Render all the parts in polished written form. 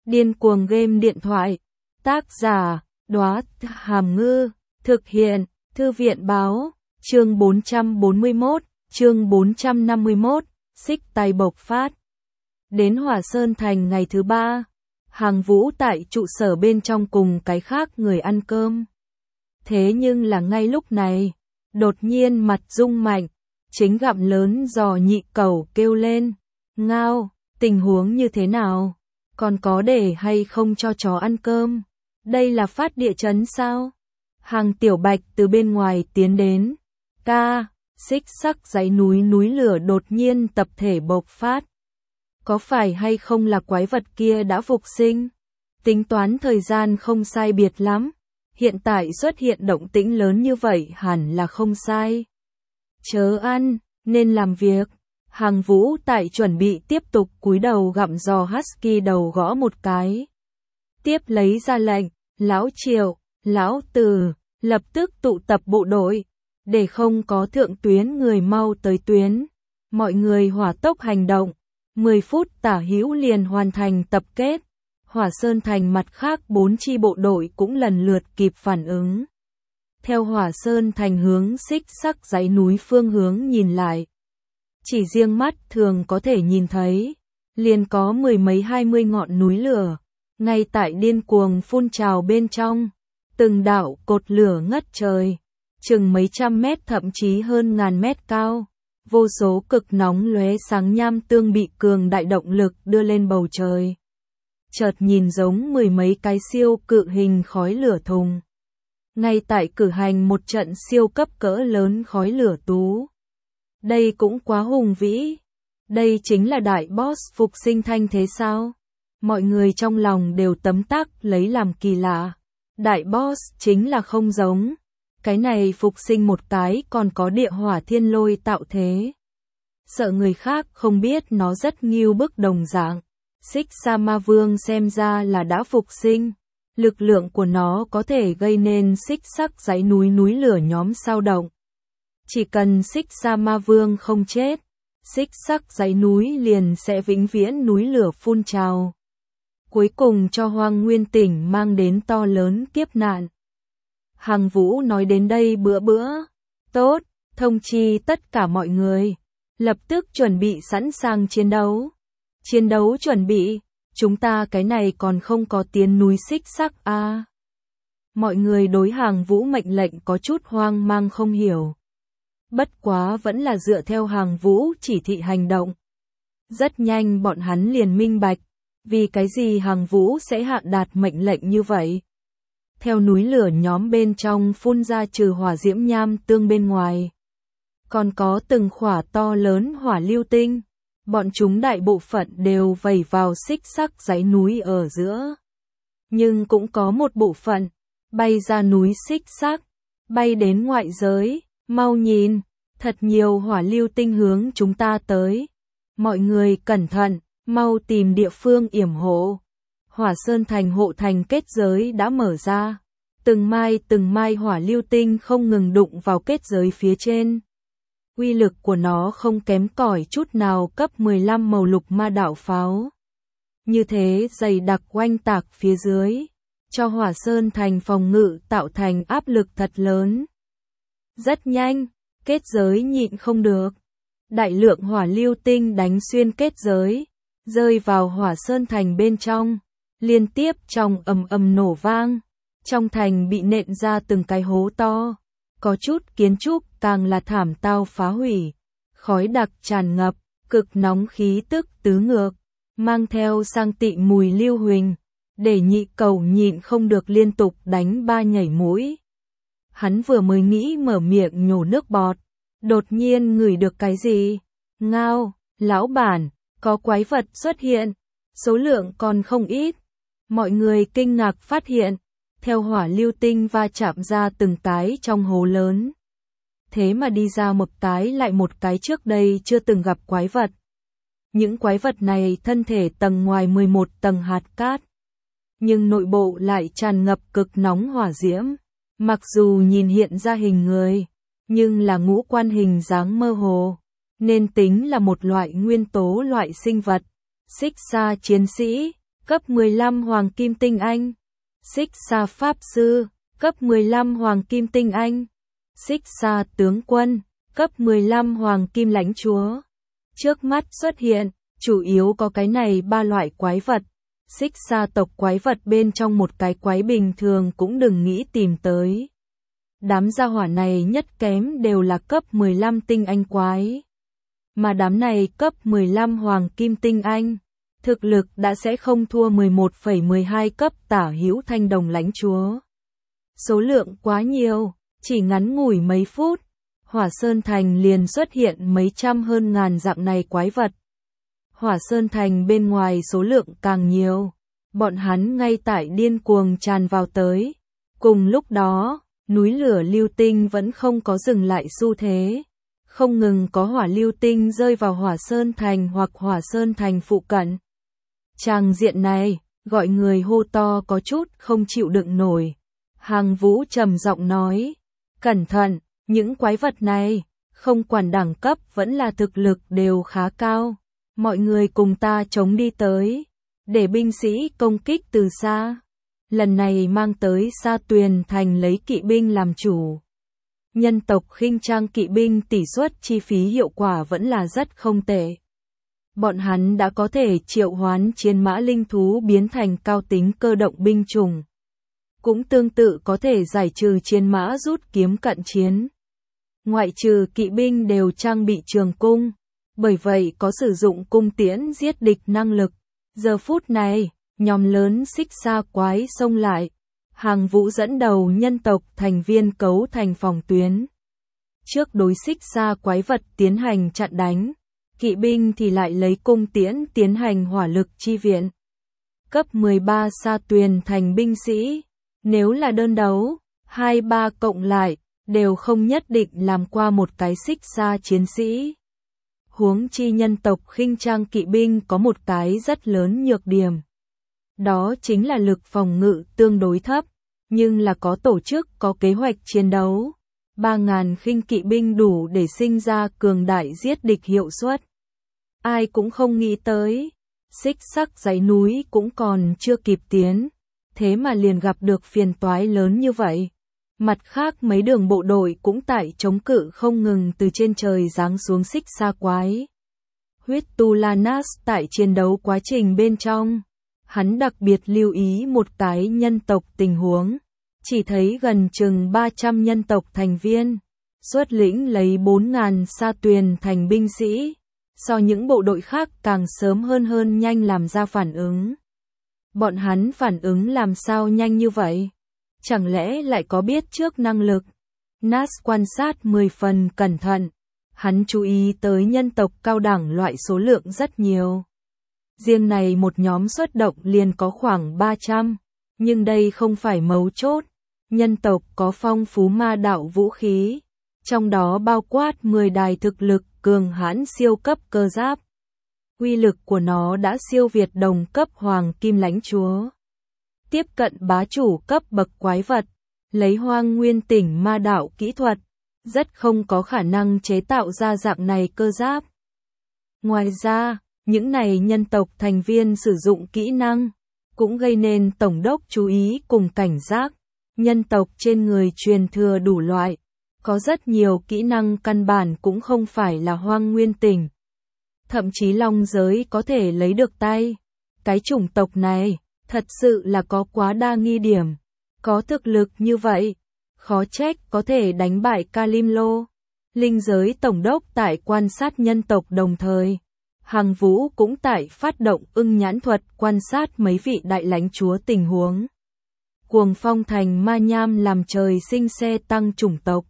Điên cuồng game điện thoại. Tác giả, Đóa Hàm Ngư. Thực hiện, Thư viện báo. Chương 441, chương 451, xích tay bộc phát. Đến Hỏa Sơn Thành ngày thứ 3, Hàng Vũ tại trụ sở bên trong cùng cái khác người ăn cơm. Thế nhưng là ngay lúc này, đột nhiên mặt rung mạnh, chính gặm lớn giò nhị cẩu kêu lên, ngao, tình huống như thế nào? Còn có để hay không cho chó ăn cơm? Đây là phát địa chấn sao? Hàng Tiểu Bạch từ bên ngoài tiến đến. Ca, xích sắc dãy núi lửa đột nhiên tập thể bộc phát. Có phải hay không là quái vật kia đã phục sinh? Tính toán thời gian không sai biệt lắm. Hiện tại xuất hiện động tĩnh lớn như vậy hẳn là không sai. Chớ ăn, nên làm việc. Hàng Vũ tại chuẩn bị tiếp tục cúi đầu gặm giò husky đầu gõ một cái. Tiếp lấy ra lệnh, Lão Triệu, Lão Từ, lập tức tụ tập bộ đội, để không có thượng tuyến người mau tới tuyến. Mọi người hỏa tốc hành động, 10 phút tả hữu liền hoàn thành tập kết. Hỏa Sơn Thành mặt khác 4 chi bộ đội cũng lần lượt kịp phản ứng. Theo Hỏa Sơn Thành hướng xích sắc dãy núi phương hướng nhìn lại. Chỉ riêng mắt thường có thể nhìn thấy, liền có mười mấy 20 ngọn núi lửa, ngay tại điên cuồng phun trào bên trong. Từng đạo cột lửa ngất trời, chừng mấy trăm mét thậm chí hơn ngàn mét cao. Vô số cực nóng lóe sáng nham tương bị cường đại động lực đưa lên bầu trời. Chợt nhìn giống mười mấy cái siêu cự hình khói lửa thùng. Ngay tại cử hành một trận siêu cấp cỡ lớn khói lửa tú. Đây cũng quá hùng vĩ. Đây chính là đại boss phục sinh thanh thế sao? Mọi người trong lòng đều tấm tắc lấy làm kỳ lạ. Đại boss chính là không giống. Cái này phục sinh một cái còn có địa hỏa thiên lôi tạo thế. Sợ người khác không biết nó rất nghiêu bức đồng dạng. Xích Sa Ma Vương xem ra là đã phục sinh. Lực lượng của nó có thể gây nên xích sắc dãy núi lửa nhóm sao động. Chỉ cần xích Sa Ma Vương không chết, xích sắc dãy núi liền sẽ vĩnh viễn núi lửa phun trào. Cuối cùng cho Hoang Nguyên tỉnh mang đến to lớn kiếp nạn. Hàng Vũ nói đến đây bữa. Tốt, thông chi tất cả mọi người. Lập tức chuẩn bị sẵn sàng chiến đấu. Chiến đấu chuẩn bị, chúng ta cái này còn không có tiến núi xích sắc à. Mọi người đối Hàng Vũ mệnh lệnh có chút hoang mang không hiểu. Bất quá vẫn là dựa theo Hàng Vũ chỉ thị hành động. Rất nhanh bọn hắn liền minh bạch, vì cái gì Hàng Vũ sẽ hạ đạt mệnh lệnh như vậy. Theo núi lửa nhóm bên trong phun ra trừ hỏa diễm nham tương bên ngoài. Còn có từng khỏa to lớn hỏa lưu tinh. Bọn chúng đại bộ phận đều vẩy vào xích sắc dãy núi ở giữa. Nhưng cũng có một bộ phận bay ra núi xích sắc, bay đến ngoại giới. Mau nhìn, thật nhiều hỏa lưu tinh hướng chúng ta tới. Mọi người cẩn thận, mau tìm địa phương yểm hộ. Hỏa Sơn Thành hộ thành kết giới đã mở ra. Từng mai hỏa lưu tinh không ngừng đụng vào kết giới phía trên. Uy lực của nó không kém cỏi chút nào cấp 15 màu lục ma đạo pháo. Như thế dày đặc oanh tạc phía dưới, cho Hỏa Sơn Thành phòng ngự tạo thành áp lực thật lớn. Rất nhanh, kết giới nhịn không được. Đại lượng hỏa lưu tinh đánh xuyên kết giới, rơi vào Hỏa Sơn Thành bên trong, liên tiếp trong ầm nổ vang. Trong thành bị nện ra từng cái hố to, có chút kiến trúc càng là thảm tao phá hủy, khói đặc tràn ngập, cực nóng khí tức tứ ngược, mang theo sang tị mùi lưu huỳnh, để nhị cẩu nhịn không được liên tục đánh ba nhảy mũi. Hắn vừa mới nghĩ mở miệng nhổ nước bọt, đột nhiên ngửi được cái gì? Ngao, lão bản, có quái vật xuất hiện, số lượng còn không ít. Mọi người kinh ngạc phát hiện, theo hỏa lưu tinh va chạm ra từng cái trong hố lớn. Thế mà đi ra một cái lại một cái trước đây chưa từng gặp quái vật. Những quái vật này thân thể tầng ngoài 11 tầng hạt cát, nhưng nội bộ lại tràn ngập cực nóng hỏa diễm. Mặc dù nhìn hiện ra hình người, nhưng là ngũ quan hình dáng mơ hồ, nên tính là một loại nguyên tố loại sinh vật. Xích Sa chiến sĩ, cấp 15 Hoàng Kim Tinh Anh. Xích Sa Pháp Sư, cấp 15 Hoàng Kim Tinh Anh. Xích Sa Tướng Quân, cấp 15 Hoàng Kim Lãnh Chúa. Trước mắt xuất hiện, chủ yếu có cái này 3 loại quái vật. Xích Sa tộc quái vật bên trong một cái quái bình thường cũng đừng nghĩ tìm tới. Đám gia hỏa này nhất kém đều là cấp 15 tinh anh quái. Mà đám này cấp 15 Hoàng Kim Tinh Anh, thực lực đã sẽ không thua 11,12 cấp tả hữu thanh đồng lãnh chúa. Số lượng quá nhiều, chỉ ngắn ngủi mấy phút, Hỏa Sơn Thành liền xuất hiện mấy trăm hơn ngàn dạng này quái vật. Hỏa Sơn Thành bên ngoài số lượng càng nhiều, bọn hắn ngay tại điên cuồng tràn vào tới. Cùng lúc đó, núi lửa lưu tinh vẫn không có dừng lại xu thế. Không ngừng có hỏa lưu tinh rơi vào Hỏa Sơn Thành hoặc Hỏa Sơn Thành phụ cận. Tràng diện này, gọi người hô to có chút không chịu đựng nổi. Hàng Vũ trầm giọng nói, cẩn thận, những quái vật này, không quản đẳng cấp vẫn là thực lực đều khá cao. Mọi người cùng ta chống đi tới, để binh sĩ công kích từ xa. Lần này mang tới Sa Tuyền Thành lấy kỵ binh làm chủ. Nhân tộc khinh trang kỵ binh tỷ suất chi phí hiệu quả vẫn là rất không tệ. Bọn hắn đã có thể triệu hoán chiến mã linh thú biến thành cao tính cơ động binh chủng. Cũng tương tự có thể giải trừ chiến mã rút kiếm cận chiến. Ngoại trừ kỵ binh đều trang bị trường cung, bởi vậy có sử dụng cung tiễn giết địch năng lực. Giờ phút này, nhóm lớn Xích Sa quái xông lại. Hàng Vũ dẫn đầu nhân tộc thành viên cấu thành phòng tuyến. Trước đối Xích Sa quái vật tiến hành chặn đánh, kỵ binh thì lại lấy cung tiễn tiến hành hỏa lực chi viện. Cấp 13 Sa Tuyền Thành binh sĩ, nếu là đơn đấu, 2-3 cộng lại, đều không nhất định làm qua một cái Xích Sa chiến sĩ. Huống chi nhân tộc khinh trang kỵ binh có một cái rất lớn nhược điểm. Đó chính là lực phòng ngự tương đối thấp, nhưng là có tổ chức, có kế hoạch chiến đấu. 3.000 khinh kỵ binh đủ để sinh ra cường đại giết địch hiệu suất. Ai cũng không nghĩ tới, Xích Sắc dãy núi cũng còn chưa kịp tiến, thế mà liền gặp được phiền toái lớn như vậy. Mặt khác mấy đường bộ đội cũng tại chống cự không ngừng từ trên trời giáng xuống Xích Sa quái. Huyết Tu La Nas tại chiến đấu quá trình bên trong, hắn đặc biệt lưu ý một cái nhân tộc tình huống, chỉ thấy gần chừng 300 nhân tộc thành viên, xuất lĩnh lấy 4.000 Sa Tuyền Thành binh sĩ, so những bộ đội khác càng sớm hơn nhanh làm ra phản ứng. Bọn hắn phản ứng làm sao nhanh như vậy? Chẳng lẽ lại có biết trước năng lực? Nas quan sát 10 phần cẩn thận, hắn chú ý tới nhân tộc cao đẳng loại số lượng rất nhiều. Riêng này một nhóm xuất động liền có khoảng 300, nhưng đây không phải mấu chốt. Nhân tộc có phong phú ma đạo vũ khí, trong đó bao quát 10 đài thực lực cường hãn siêu cấp cơ giáp. Uy lực của nó đã siêu việt đồng cấp Hoàng Kim Lãnh Chúa. Tiếp cận bá chủ cấp bậc quái vật, lấy Hoang Nguyên Tỉnh ma đạo kỹ thuật, rất không có khả năng chế tạo ra dạng này cơ giáp. Ngoài ra, những này nhân tộc thành viên sử dụng kỹ năng, cũng gây nên tổng đốc chú ý cùng cảnh giác. Nhân tộc trên người truyền thừa đủ loại, có rất nhiều kỹ năng căn bản cũng không phải là Hoang Nguyên Tỉnh. Thậm chí long giới có thể lấy được tay. Cái chủng tộc này, thật sự là có quá đa nghi điểm. Có thực lực như vậy, khó trách có thể đánh bại Kalim Lô. Linh giới tổng đốc tại quan sát nhân tộc đồng thời. Hàng Vũ cũng tại phát động ưng nhãn thuật quan sát mấy vị đại lãnh chúa tình huống. Cuồng Phong Thành ma nham làm trời sinh xe tăng chủng tộc.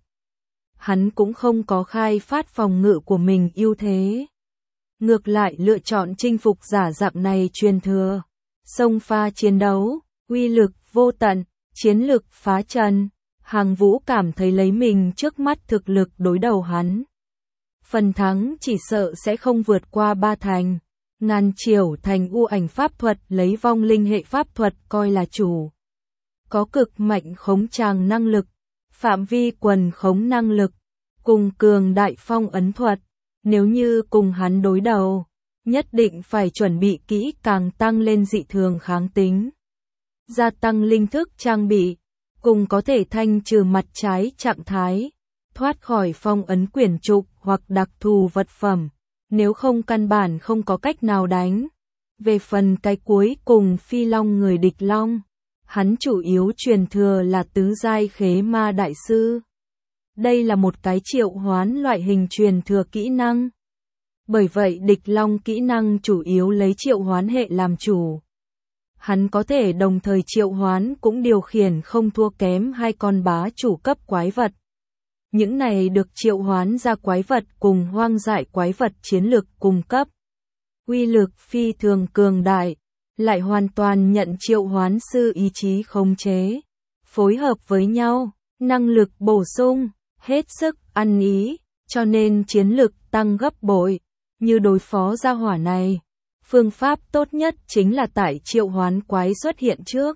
Hắn cũng không có khai phát phòng ngự của mình ưu thế. Ngược lại lựa chọn chinh phục giả dạng này truyền thừa. Xông pha chiến đấu, uy lực vô tận, chiến lực phá trần. Hàng Vũ cảm thấy lấy mình trước mắt thực lực đối đầu hắn. Phần thắng chỉ sợ sẽ không vượt qua 3 thành. Ngàn Triểu Thành u ảnh pháp thuật lấy vong linh hệ pháp thuật coi là chủ. Có cực mạnh khống tràng năng lực, phạm vi quần khống năng lực, cùng cường đại phong ấn thuật. Nếu như cùng hắn đối đầu, nhất định phải chuẩn bị kỹ càng tăng lên dị thường kháng tính. Gia tăng linh thức trang bị, cùng có thể thanh trừ mặt trái trạng thái, thoát khỏi phong ấn quyển trục hoặc đặc thù vật phẩm, nếu không căn bản không có cách nào đánh. Về phần cái cuối cùng phi long người địch long, hắn chủ yếu truyền thừa là tứ giai khế ma đại sư. Đây là một cái triệu hoán loại hình truyền thừa kỹ năng. Bởi vậy địch long kỹ năng chủ yếu lấy triệu hoán hệ làm chủ. Hắn có thể đồng thời triệu hoán cũng điều khiển không thua kém hai con bá chủ cấp quái vật. Những này được triệu hoán ra quái vật cùng hoang dại quái vật chiến lược cùng cấp. Uy lực phi thường cường đại, lại hoàn toàn nhận triệu hoán sư ý chí khống chế. Phối hợp với nhau, năng lực bổ sung, hết sức ăn ý, cho nên chiến lực tăng gấp bội. Như đối phó gia hỏa này, phương pháp tốt nhất chính là tại triệu hoán quái xuất hiện trước.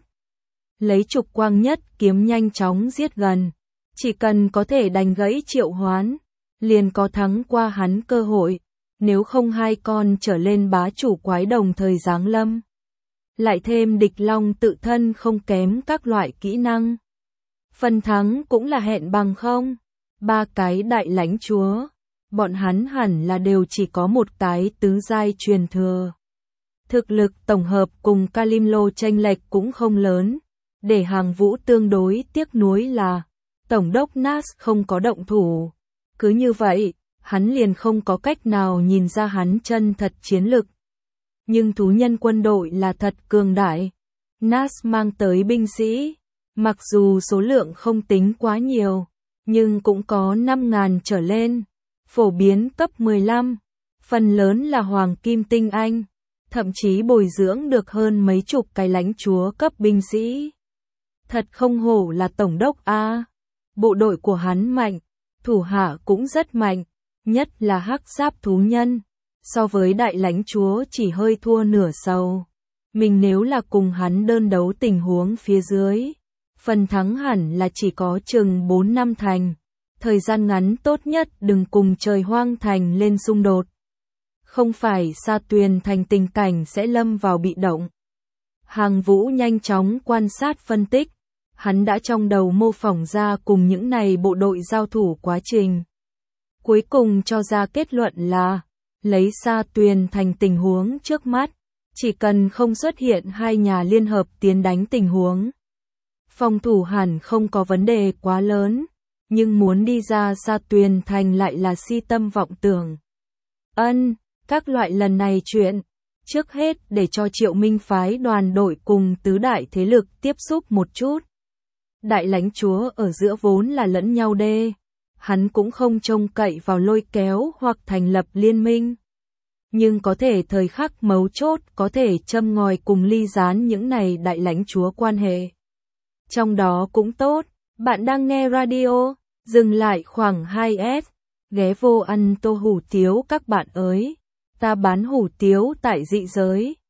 Lấy trục quang nhất kiếm nhanh chóng giết gần. Chỉ cần có thể đánh gãy triệu hoán, liền có thắng qua hắn cơ hội, nếu không hai con trở lên bá chủ quái đồng thời giáng lâm. Lại thêm địch long tự thân không kém các loại kỹ năng. Phần thắng cũng là hẹn bằng không. Ba cái đại lãnh chúa, bọn hắn hẳn là đều chỉ có một cái tứ giai truyền thừa. Thực lực tổng hợp cùng Kalimlo chênh lệch cũng không lớn, để Hàng Vũ tương đối tiếc nuối là Tổng đốc Nas không có động thủ. Cứ như vậy, hắn liền không có cách nào nhìn ra hắn chân thật chiến lực. Nhưng thú nhân quân đội là thật cường đại. Nas mang tới binh sĩ, mặc dù số lượng không tính quá nhiều, nhưng cũng có 5.000 trở lên, phổ biến cấp 15, phần lớn là hoàng kim tinh anh, thậm chí bồi dưỡng được hơn mấy chục cái lãnh chúa cấp binh sĩ. Thật không hổ là tổng đốc a. Bộ đội của hắn mạnh, thủ hạ cũng rất mạnh, nhất là hắc giáp thú nhân, so với đại lãnh chúa chỉ hơi thua nửa sầu. Mình nếu là cùng hắn đơn đấu tình huống phía dưới, phần thắng hẳn là chỉ có chừng 4 năm thành. Thời gian ngắn tốt nhất đừng cùng trời hoang thành lên xung đột. Không phải Sa Tuyền thành tình cảnh sẽ lâm vào bị động. Hàng Vũ nhanh chóng quan sát phân tích. Hắn đã trong đầu mô phỏng ra cùng những này bộ đội giao thủ quá trình. Cuối cùng cho ra kết luận là, lấy Sa Tuyền thành tình huống trước mắt, chỉ cần không xuất hiện hai nhà liên hợp tiến đánh tình huống. Phòng thủ hẳn không có vấn đề quá lớn, nhưng muốn đi ra Sa Tuyền thành lại là si tâm vọng tưởng. Các loại lần này chuyện, trước hết để cho Triệu Minh phái đoàn đội cùng tứ đại thế lực tiếp xúc một chút. Đại lãnh chúa ở giữa vốn là lẫn nhau đê, hắn cũng không trông cậy vào lôi kéo hoặc thành lập liên minh. Nhưng có thể thời khắc mấu chốt có thể châm ngòi cùng ly gián những này đại lãnh chúa quan hệ. Trong đó cũng tốt, bạn đang nghe radio, dừng lại khoảng 2S, ghé vô ăn tô hủ tiếu các bạn ơi, ta bán hủ tiếu tại dị giới.